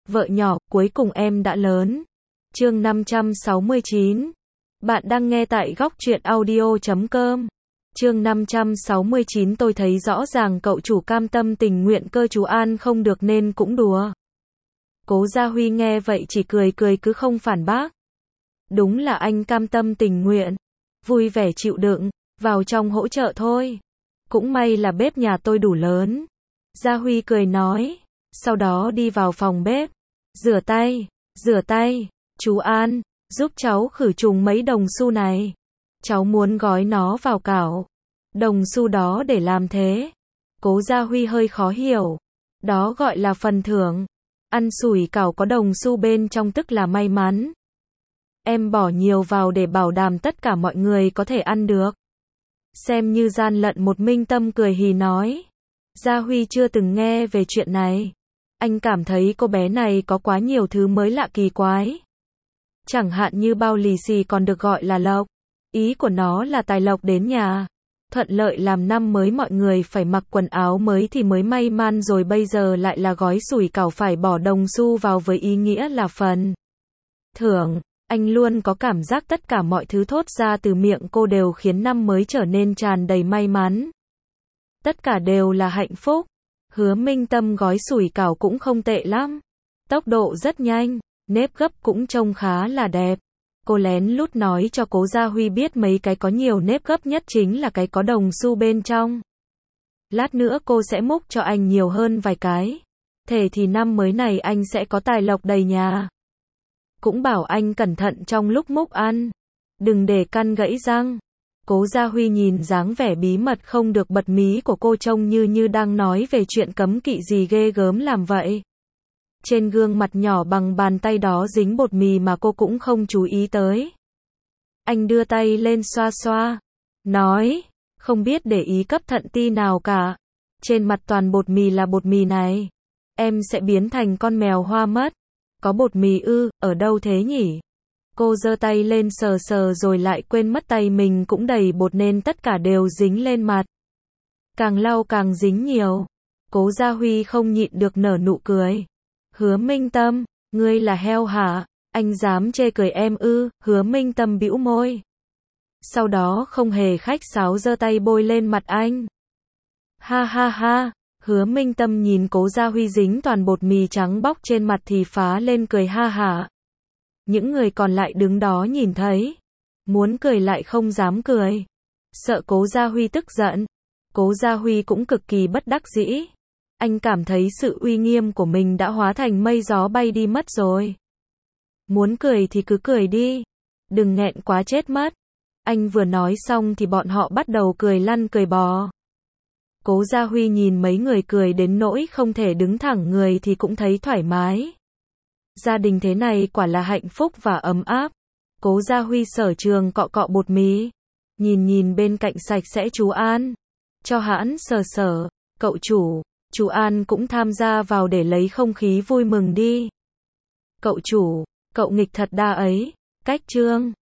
Vợ nhỏ, cuối cùng em đã lớn. Chương 569. Bạn đang nghe tại góc truyện audio.com. Chương 569. Tôi thấy rõ ràng cậu chủ cam tâm tình nguyện cơ, chú An không được nên cũng đùa. Cố Gia Huy nghe vậy chỉ cười cười cứ không phản bác. Đúng là anh cam tâm tình nguyện, vui vẻ chịu đựng, vào trong hỗ trợ thôi. Cũng may là bếp nhà tôi đủ lớn. Gia Huy cười nói, sau đó đi vào phòng bếp. Rửa tay, chú An, giúp cháu khử trùng mấy đồng xu này. Cháu muốn gói nó vào cảo. Đồng xu đó để làm thế? Cố Gia Huy hơi khó hiểu. Đó gọi là phần thưởng. Ăn sủi cảo có đồng xu bên trong tức là may mắn. Em bỏ nhiều vào để bảo đảm tất cả mọi người có thể ăn được. Xem như gian lận một. Minh Tâm cười hì nói. Gia Huy chưa từng nghe về chuyện này. Anh cảm thấy cô bé này có quá nhiều thứ mới lạ kỳ quái. Chẳng hạn như bao lì xì còn được gọi là lộc. Ý của nó là tài lộc đến nhà. Thuận lợi làm năm mới mọi người phải mặc quần áo mới thì mới may mắn, rồi bây giờ lại là gói sủi cảo phải bỏ đồng xu vào với ý nghĩa là phần thưởng. Anh luôn có cảm giác tất cả mọi thứ thốt ra từ miệng cô đều khiến năm mới trở nên tràn đầy may mắn. Tất cả đều là hạnh phúc. Hứa Minh Tâm gói sủi cảo cũng không tệ lắm. Tốc độ rất nhanh, nếp gấp cũng trông khá là đẹp. Cô lén lút nói cho Cố Gia Huy biết mấy cái có nhiều nếp gấp nhất chính là cái có đồng xu bên trong. Lát nữa cô sẽ múc cho anh nhiều hơn vài cái. Thế thì năm mới này anh sẽ có tài lộc đầy nhà. Cũng bảo anh cẩn thận trong lúc múc ăn. Đừng để căn gãy răng. Cố Gia Huy nhìn dáng vẻ bí mật không được bật mí của cô trông như đang nói về chuyện cấm kỵ gì ghê gớm làm vậy. Trên gương mặt nhỏ bằng bàn tay đó dính bột mì mà cô cũng không chú ý tới. Anh đưa tay lên xoa xoa. Nói, không biết để ý cấp thận ti nào cả. Trên mặt toàn bột mì là bột mì này. Em sẽ biến thành con mèo hoa mất. Có bột mì ư, ở đâu thế nhỉ? Cô giơ tay lên sờ sờ rồi lại quên mất tay mình cũng đầy bột nên tất cả đều dính lên mặt. Càng lau càng dính nhiều. Cố Gia Huy không nhịn được nở nụ cười. Hứa Minh Tâm, ngươi là heo hả? Anh dám chê cười em ư? Hứa Minh Tâm bĩu môi. Sau đó không hề khách sáo giơ tay bôi lên mặt anh. Ha ha ha. Hứa Minh Tâm nhìn Cố Gia Huy dính toàn bột mì trắng bóc trên mặt thì phá lên cười ha hả. Những người còn lại đứng đó nhìn thấy, muốn cười lại không dám cười. Sợ Cố Gia Huy tức giận. Cố Gia Huy cũng cực kỳ bất đắc dĩ. Anh cảm thấy sự uy nghiêm của mình đã hóa thành mây gió bay đi mất rồi. Muốn cười thì cứ cười đi. Đừng nghẹn quá chết mất. Anh vừa nói xong thì bọn họ bắt đầu cười lăn cười bò. Cố Gia Huy nhìn mấy người cười đến nỗi không thể đứng thẳng người thì cũng thấy thoải mái. Gia đình thế này quả là hạnh phúc và ấm áp. Cố Gia Huy sở trường cọ cọ bột mì. Nhìn bên cạnh sạch sẽ chú An. Cho hãn sờ sờ. Cậu chủ, chú An cũng tham gia vào để lấy không khí vui mừng đi. Cậu chủ, cậu nghịch thật đa ấy. Cách chương